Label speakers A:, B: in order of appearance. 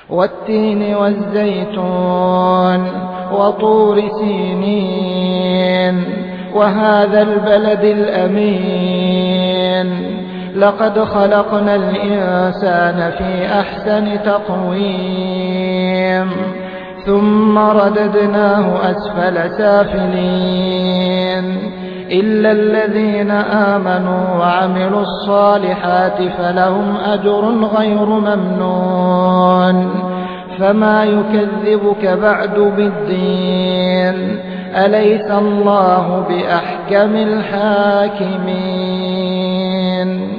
A: والتين والزيتون وطور سينين وهذا البلد الأمين لقد خلقنا الإنسان في أحسن تقويم ثم رددناه أسفل سافلين إلا الذين آمنوا وعملوا الصالحات فلهم أجر غير ممنون فما يكذبك بعد بالدين أليس الله بأحكم الحاكمين